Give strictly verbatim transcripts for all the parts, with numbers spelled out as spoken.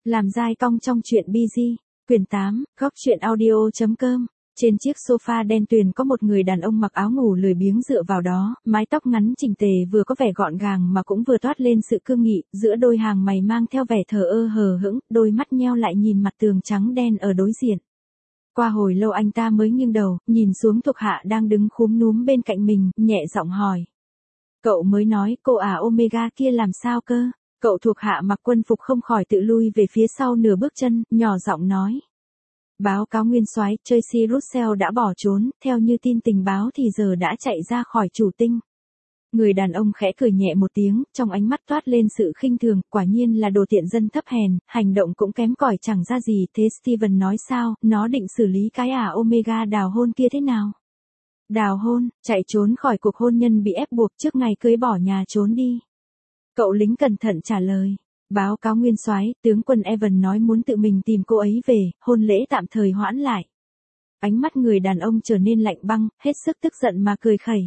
Làm dai cong trong truyện bi gi, quyển tám, góc truyện audio.com. Trên chiếc sofa đen tuyền có một người đàn ông mặc áo ngủ lười biếng dựa vào đó, mái tóc ngắn chỉnh tề vừa có vẻ gọn gàng mà cũng vừa toát lên sự cương nghị, giữa đôi hàng mày mang theo vẻ thờ ơ hờ hững, đôi mắt nheo lại nhìn mặt tường trắng đen ở đối diện. Qua hồi lâu anh ta mới nghiêng đầu, nhìn xuống thuộc hạ đang đứng khúm núm bên cạnh mình, nhẹ giọng hỏi. Cậu mới nói cô ả Omega kia làm sao cơ? Cậu thuộc hạ mặc quân phục không khỏi tự lui về phía sau nửa bước chân, nhỏ giọng nói. Báo cáo nguyên soái, Tracy Russell đã bỏ trốn, theo như tin tình báo thì giờ đã chạy ra khỏi chủ tinh. Người đàn ông khẽ cười nhẹ một tiếng, trong ánh mắt toát lên sự khinh thường, quả nhiên là đồ tiện dân thấp hèn, hành động cũng kém cỏi chẳng ra gì. Thế Steven nói sao, nó định xử lý cái ả Omega đào hôn kia thế nào? Đào hôn, chạy trốn khỏi cuộc hôn nhân bị ép buộc trước ngày cưới bỏ nhà trốn đi. Cậu lính cẩn thận trả lời. Báo cáo nguyên soái, tướng quân Evan nói muốn tự mình tìm cô ấy về, hôn lễ tạm thời hoãn lại. Ánh mắt người đàn ông trở nên lạnh băng, hết sức tức giận mà cười khẩy.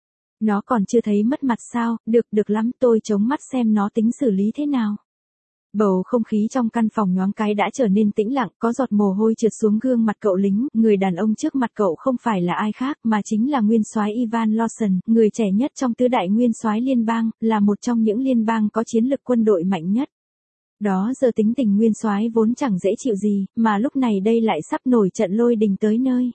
Nó còn chưa thấy mất mặt sao, được được lắm, tôi chống mắt xem nó tính xử lý thế nào. Bầu không khí trong căn phòng nhoáng cái đã trở nên tĩnh lặng, có giọt mồ hôi trượt xuống gương mặt cậu lính, người đàn ông trước mặt cậu không phải là ai khác mà chính là nguyên soái Ivan Lawson, người trẻ nhất trong tứ đại nguyên soái liên bang, là một trong những liên bang có chiến lực quân đội mạnh nhất. Đó giờ tính tình nguyên soái vốn chẳng dễ chịu gì, mà lúc này đây lại sắp nổi trận lôi đình tới nơi.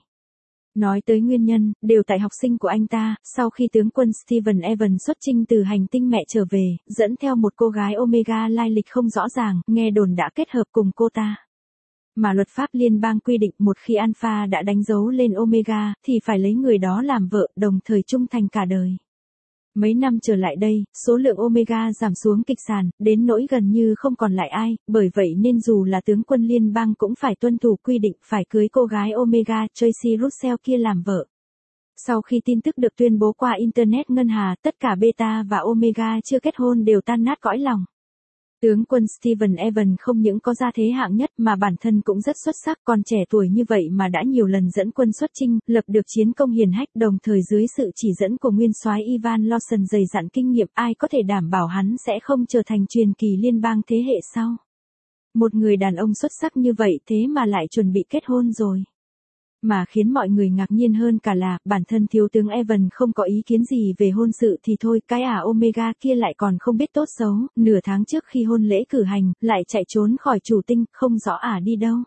Nói tới nguyên nhân, đều tại học sinh của anh ta, sau khi tướng quân Steven Evans xuất chinh từ hành tinh mẹ trở về, dẫn theo một cô gái Omega lai lịch không rõ ràng, nghe đồn đã kết hợp cùng cô ta. Mà luật pháp liên bang quy định một khi Alpha đã đánh dấu lên Omega, thì phải lấy người đó làm vợ, đồng thời trung thành cả đời. Mấy năm trở lại đây, số lượng Omega giảm xuống kịch sàn, đến nỗi gần như không còn lại ai, bởi vậy nên dù là tướng quân liên bang cũng phải tuân thủ quy định phải cưới cô gái Omega Tracy Russell kia làm vợ. Sau khi tin tức được tuyên bố qua Internet ngân hà, tất cả Beta và Omega chưa kết hôn đều tan nát cõi lòng. Tướng quân Steven Evans không những có gia thế hạng nhất mà bản thân cũng rất xuất sắc, còn trẻ tuổi như vậy mà đã nhiều lần dẫn quân xuất chinh, lập được chiến công hiển hách, đồng thời dưới sự chỉ dẫn của nguyên soái Ivan Lawson dày dặn kinh nghiệm, ai có thể đảm bảo hắn sẽ không trở thành truyền kỳ liên bang thế hệ sau. Một người đàn ông xuất sắc như vậy thế mà lại chuẩn bị kết hôn rồi. Mà khiến mọi người ngạc nhiên hơn cả là, bản thân thiếu tướng Evan không có ý kiến gì về hôn sự thì thôi, cái ả Omega kia lại còn không biết tốt xấu, nửa tháng trước khi hôn lễ cử hành, lại chạy trốn khỏi chủ tinh, không rõ ả đi đâu.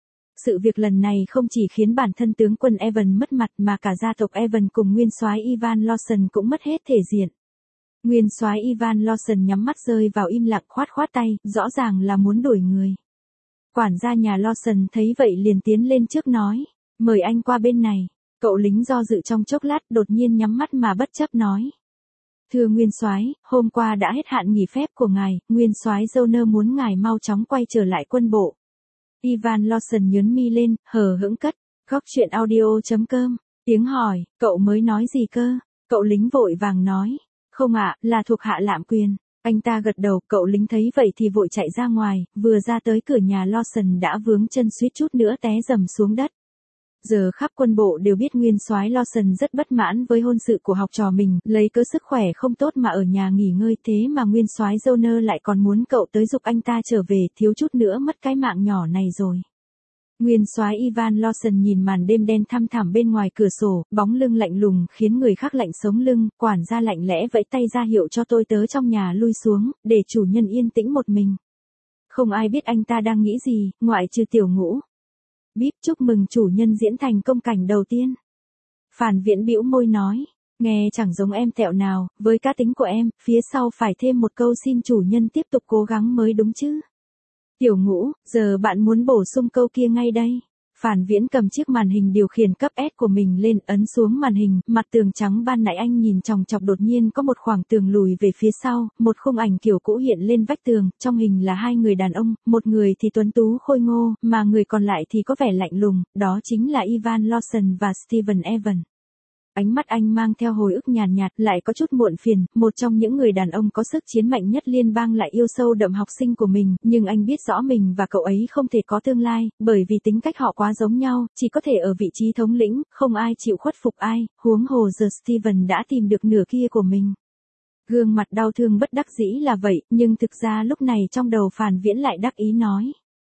Sự việc lần này không chỉ khiến bản thân tướng quân Evan mất mặt mà cả gia tộc Evan cùng nguyên soái Ivan Lawson cũng mất hết thể diện. Nguyên soái Ivan Lawson nhắm mắt rơi vào im lặng khoát khoát tay, rõ ràng là muốn đuổi người. Quản gia nhà Lawson thấy vậy liền tiến lên trước nói. Mời anh qua bên này. Cậu lính do dự trong chốc lát đột nhiên nhắm mắt mà bất chấp nói. Thưa nguyên soái, hôm qua đã hết hạn nghỉ phép của ngài, nguyên soái Joner muốn ngài mau chóng quay trở lại quân bộ. Ivan Lawson nhớn mi lên, hờ hững cất. Góc truyện audio.com. Tiếng hỏi, cậu mới nói gì cơ? Cậu lính vội vàng nói. Không ạ, là thuộc hạ lạm quyền. Anh ta gật đầu, cậu lính thấy vậy thì vội chạy ra ngoài, vừa ra tới cửa nhà Lawson đã vướng chân suýt chút nữa té dầm xuống đất. Giờ khắp quân bộ đều biết nguyên soái Lawson rất bất mãn với hôn sự của học trò mình, lấy cớ sức khỏe không tốt mà ở nhà nghỉ ngơi, thế mà nguyên soái Joner lại còn muốn cậu tới giục anh ta trở về, thiếu chút nữa mất cái mạng nhỏ này rồi. Nguyên soái Ivan Lawson nhìn màn đêm đen thăm thẳm bên ngoài cửa sổ, bóng lưng lạnh lùng khiến người khác lạnh sống lưng, quản gia lạnh lẽ vẫy tay ra hiệu cho tôi tớ trong nhà lui xuống, để chủ nhân yên tĩnh một mình. Không ai biết anh ta đang nghĩ gì, ngoại trừ tiểu ngũ. Bíp chúc mừng chủ nhân diễn thành công cảnh đầu tiên. Phản Viễn bĩu môi nói, nghe chẳng giống em tẹo nào, với cá tính của em, phía sau phải thêm một câu xin chủ nhân tiếp tục cố gắng mới đúng chứ. Tiểu ngũ, giờ bạn muốn bổ sung câu kia ngay đây. Phản Viễn cầm chiếc màn hình điều khiển cấp S của mình lên, ấn xuống màn hình, mặt tường trắng ban nãy anh nhìn chòng chọc đột nhiên có một khoảng tường lùi về phía sau, một khung ảnh kiểu cũ hiện lên vách tường, trong hình là hai người đàn ông, một người thì tuấn tú khôi ngô, mà người còn lại thì có vẻ lạnh lùng, đó chính là Ivan Lawson và Steven Evans. Ánh mắt anh mang theo hồi ức nhàn nhạt, lại có chút muộn phiền, một trong những người đàn ông có sức chiến mạnh nhất liên bang lại yêu sâu đậm học sinh của mình, nhưng anh biết rõ mình và cậu ấy không thể có tương lai, bởi vì tính cách họ quá giống nhau, chỉ có thể ở vị trí thống lĩnh, không ai chịu khuất phục ai, huống hồ giờ Steven đã tìm được nửa kia của mình. Gương mặt đau thương bất đắc dĩ là vậy, nhưng thực ra lúc này trong đầu Phản Viễn lại đắc ý nói.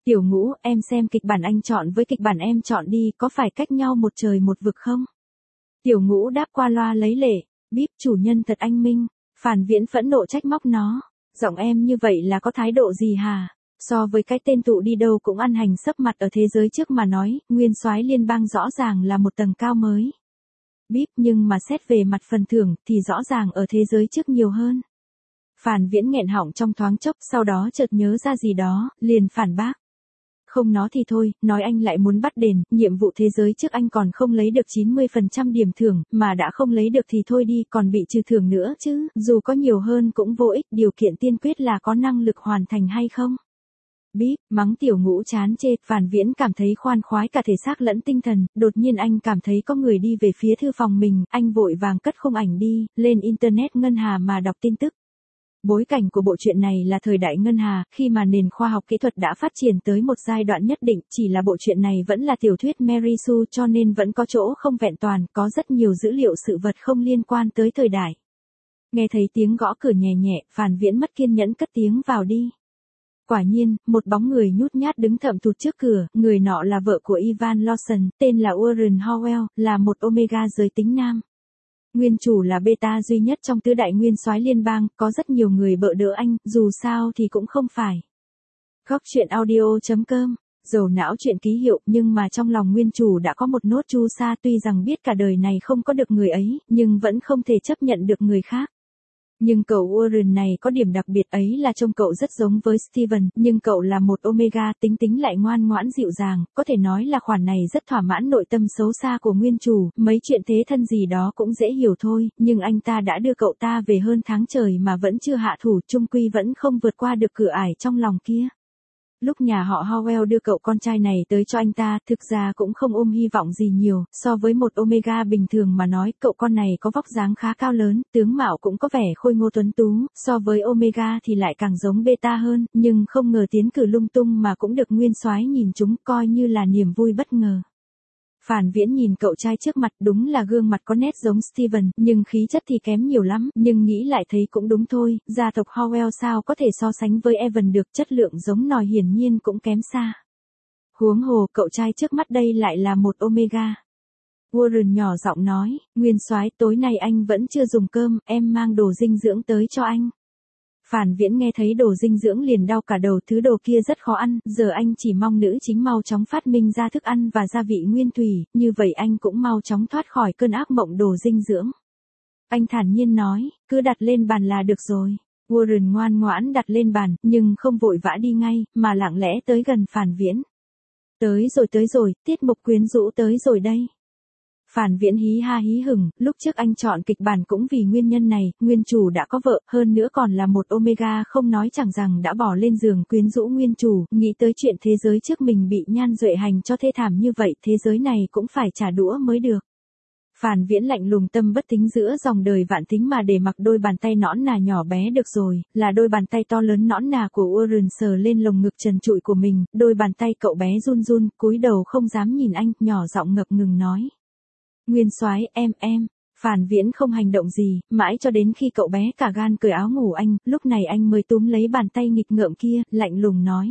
Tiểu Ngũ, em xem kịch bản anh chọn với kịch bản em chọn đi, có phải cách nhau một trời một vực không? Tiểu Ngũ đáp qua loa lấy lệ, bíp chủ nhân thật anh minh. Phản Viễn phẫn nộ trách móc nó, giọng em như vậy là có thái độ gì hả? So với cái tên tụ đi đâu cũng ăn hành sấp mặt ở thế giới trước mà nói, nguyên soái liên bang rõ ràng là một tầng cao mới. Bíp, nhưng mà xét về mặt phần thưởng thì rõ ràng ở thế giới trước nhiều hơn. Phản Viễn nghẹn họng trong thoáng chốc, sau đó chợt nhớ ra gì đó, liền phản bác. Không nó thì thôi, nói anh lại muốn bắt đền, nhiệm vụ thế giới trước anh còn không lấy được chín mươi phần trăm điểm thưởng, mà đã không lấy được thì thôi đi, còn bị trừ thưởng nữa chứ, dù có nhiều hơn cũng vô ích, điều kiện tiên quyết là có năng lực hoàn thành hay không. Bíp, mắng Tiểu Ngũ chán chê, Phản Viễn cảm thấy khoan khoái cả thể xác lẫn tinh thần, đột nhiên anh cảm thấy có người đi về phía thư phòng mình, anh vội vàng cất khung ảnh đi, lên internet ngân hà mà đọc tin tức. Bối cảnh của bộ truyện này là thời đại ngân hà, khi mà nền khoa học kỹ thuật đã phát triển tới một giai đoạn nhất định, chỉ là bộ truyện này vẫn là tiểu thuyết Mary Sue cho nên vẫn có chỗ không vẹn toàn, có rất nhiều dữ liệu sự vật không liên quan tới thời đại. Nghe thấy tiếng gõ cửa nhẹ nhẹ, Phản Viễn mất kiên nhẫn cất tiếng vào đi. Quả nhiên, một bóng người nhút nhát đứng thậm thụt trước cửa, người nọ là vợ của Ivan Lawson, tên là Warren Howell, là một Omega giới tính nam. Nguyên chủ là beta duy nhất trong tứ đại nguyên soái liên bang, có rất nhiều người bợ đỡ anh, dù sao thì cũng không phải. Góc truyện audio chấm com, dầu não chuyện ký hiệu, nhưng mà trong lòng nguyên chủ đã có một nốt chu sa, tuy rằng biết cả đời này không có được người ấy, nhưng vẫn không thể chấp nhận được người khác. Nhưng cậu Warren này có điểm đặc biệt ấy là trông cậu rất giống với Steven, nhưng cậu là một Omega, tính tính lại ngoan ngoãn dịu dàng, có thể nói là khoản này rất thỏa mãn nội tâm xấu xa của nguyên chủ, mấy chuyện thế thân gì đó cũng dễ hiểu thôi, nhưng anh ta đã đưa cậu ta về hơn tháng trời mà vẫn chưa hạ thủ, chung quy vẫn không vượt qua được cửa ải trong lòng kia. Lúc nhà họ Howell đưa cậu con trai này tới cho anh ta, thực ra cũng không ôm hy vọng gì nhiều, so với một Omega bình thường mà nói, cậu con này có vóc dáng khá cao lớn, tướng mạo cũng có vẻ khôi ngô tuấn tú, so với Omega thì lại càng giống beta hơn, nhưng không ngờ tiến cử lung tung mà cũng được nguyên soái nhìn chúng, coi như là niềm vui bất ngờ. Phản Viễn nhìn cậu trai trước mặt, đúng là gương mặt có nét giống Steven, nhưng khí chất thì kém nhiều lắm, nhưng nghĩ lại thấy cũng đúng thôi, gia tộc Howell sao có thể so sánh với Evan được, chất lượng giống nòi hiển nhiên cũng kém xa. Huống hồ, cậu trai trước mắt đây lại là một Omega. Warren nhỏ giọng nói, nguyên soái, tối nay anh vẫn chưa dùng cơm, em mang đồ dinh dưỡng tới cho anh. Phản Viễn nghe thấy đồ dinh dưỡng liền đau cả đầu, thứ đồ kia rất khó ăn, giờ anh chỉ mong nữ chính mau chóng phát minh ra thức ăn và gia vị nguyên thủy, như vậy anh cũng mau chóng thoát khỏi cơn ác mộng đồ dinh dưỡng. Anh thản nhiên nói, cứ đặt lên bàn là được rồi. Warren ngoan ngoãn đặt lên bàn, nhưng không vội vã đi ngay, mà lặng lẽ tới gần Phản Viễn. Tới rồi tới rồi, tiết mục quyến rũ tới rồi đây. Phản Viễn hí ha hí hửng, lúc trước anh chọn kịch bản cũng vì nguyên nhân này, nguyên chủ đã có vợ, hơn nữa còn là một Omega, không nói chẳng rằng đã bỏ lên giường quyến rũ nguyên chủ, nghĩ tới chuyện thế giới trước mình bị Nhan Duệ hành cho thê thảm như vậy, thế giới này cũng phải trả đũa mới được. Phản Viễn lạnh lùng tâm bất tính giữa dòng đời vạn tính mà để mặc đôi bàn tay nõn nà nhỏ bé được rồi, là đôi bàn tay to lớn nõn nà của Warren sờ lên lồng ngực trần trụi của mình, đôi bàn tay cậu bé run run, cúi đầu không dám nhìn anh, nhỏ giọng ngập ngừng nói. Nguyên soái, em em. Phản Viễn không hành động gì, mãi cho đến khi cậu bé cả gan cởi áo ngủ anh, lúc này anh mới túm lấy bàn tay nghịch ngợm kia, lạnh lùng nói.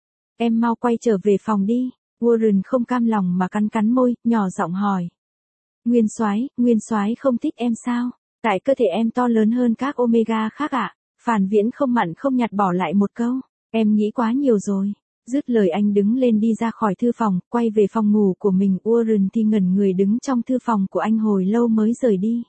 Em mau quay trở về phòng đi. Warren không cam lòng mà cắn cắn môi, nhỏ giọng hỏi. Nguyên soái, nguyên soái không thích em sao? Tại cơ thể em to lớn hơn các Omega khác ạ. À? Phản Viễn không mặn không nhạt bỏ lại một câu. Em nghĩ quá nhiều rồi. Dứt lời anh đứng lên đi ra khỏi thư phòng, quay về phòng ngủ của mình. Warren thì ngẩn người đứng trong thư phòng của anh hồi lâu mới rời đi.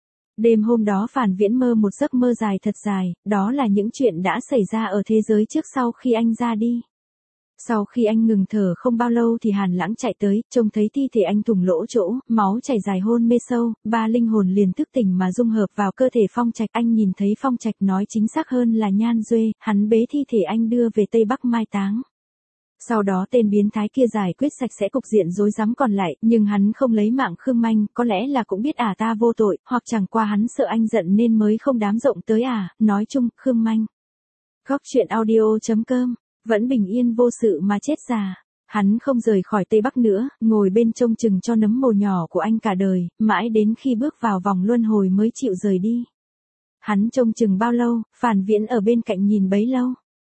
Đêm hôm đó Phản Viễn mơ một giấc mơ dài thật dài, đó là những chuyện đã xảy ra ở thế giới trước sau khi anh ra đi. Sau khi anh ngừng thở không bao lâu thì Hàn Lãng chạy tới, trông thấy thi thể anh thủng lỗ chỗ, máu chảy dài hôn mê sâu, ba linh hồn liền thức tỉnh mà dung hợp vào cơ thể Phong Trạch. Anh nhìn thấy Phong Trạch, nói chính xác hơn là Nhan Duệ, hắn bế thi thể anh đưa về Tây Bắc mai táng. Sau đó tên biến thái kia giải quyết sạch sẽ cục diện rối rắm còn lại, nhưng hắn không lấy mạng Khương Manh, có lẽ là cũng biết ả ta vô tội, hoặc chẳng qua hắn sợ anh giận nên mới không đám rộng tới ả, nói chung, Khương Manh. Góc truyện audio chấm com, vẫn bình yên vô sự mà chết già. Hắn không rời khỏi Tây Bắc nữa, ngồi bên trông chừng cho nấm mồ nhỏ của anh cả đời, mãi đến khi bước vào vòng luân hồi mới chịu rời đi. Hắn trông chừng bao lâu, Phản Viễn ở bên cạnh nhìn bấy lâu.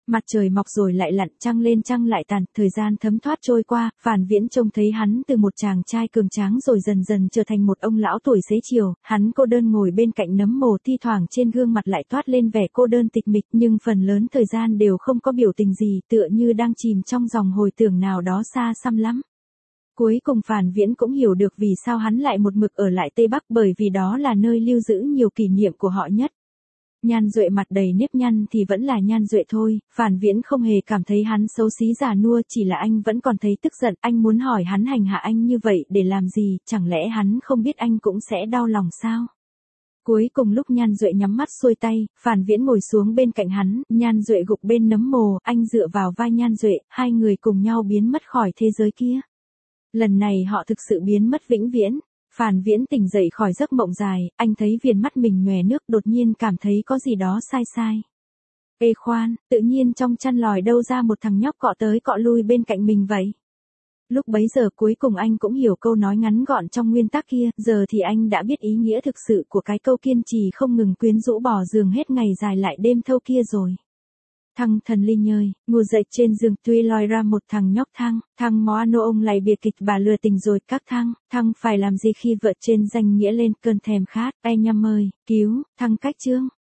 Mặt trời mọc rồi lại lặn, trăng lên trăng lại tàn, thời gian thấm thoát trôi qua, Phàn Viễn trông thấy hắn từ một chàng trai cường tráng rồi dần dần trở thành một ông lão tuổi xế chiều, hắn cô đơn ngồi bên cạnh nấm mồ, thi thoảng trên gương mặt lại toát lên vẻ cô đơn tịch mịch, nhưng phần lớn thời gian đều không có biểu tình gì, tựa như đang chìm trong dòng hồi tưởng nào đó xa xăm lắm. Cuối cùng Phàn Viễn cũng hiểu được vì sao hắn lại một mực ở lại Tây Bắc, bởi vì đó là nơi lưu giữ nhiều kỷ niệm của họ nhất. Nhan Duệ mặt đầy nếp nhăn thì vẫn là Nhan Duệ thôi, Phàn Viễn không hề cảm thấy hắn xấu xí già nua, chỉ là anh vẫn còn thấy tức giận, anh muốn hỏi hắn hành hạ anh như vậy để làm gì, chẳng lẽ hắn không biết anh cũng sẽ đau lòng sao? Cuối cùng lúc Nhan Duệ nhắm mắt xuôi tay, Phàn Viễn ngồi xuống bên cạnh hắn, Nhan Duệ gục bên nấm mồ, anh dựa vào vai Nhan Duệ, hai người cùng nhau biến mất khỏi thế giới kia. Lần này họ thực sự biến mất vĩnh viễn. Phàn Viễn tỉnh dậy khỏi giấc mộng dài, anh thấy viền mắt mình nhòe nước, đột nhiên cảm thấy có gì đó sai sai. Ê khoan, tự nhiên trong chăn lòi đâu ra một thằng nhóc cọ tới cọ lui bên cạnh mình vậy? Lúc bấy giờ cuối cùng anh cũng hiểu câu nói ngắn gọn trong nguyên tắc kia, giờ thì anh đã biết ý nghĩa thực sự của cái câu kiên trì không ngừng quyến rũ bò giường hết ngày dài lại đêm thâu kia rồi. Thằng thần ly nhơi, ngủ dậy trên giường tuy lòi ra một thằng nhóc thăng, thằng Moano ông lại biệt kịch bà lừa tình rồi các thăng, thăng phải làm gì khi vợ trên danh nghĩa lên cơn thèm khát, ai nhăm ơi, cứu, thăng cách chương.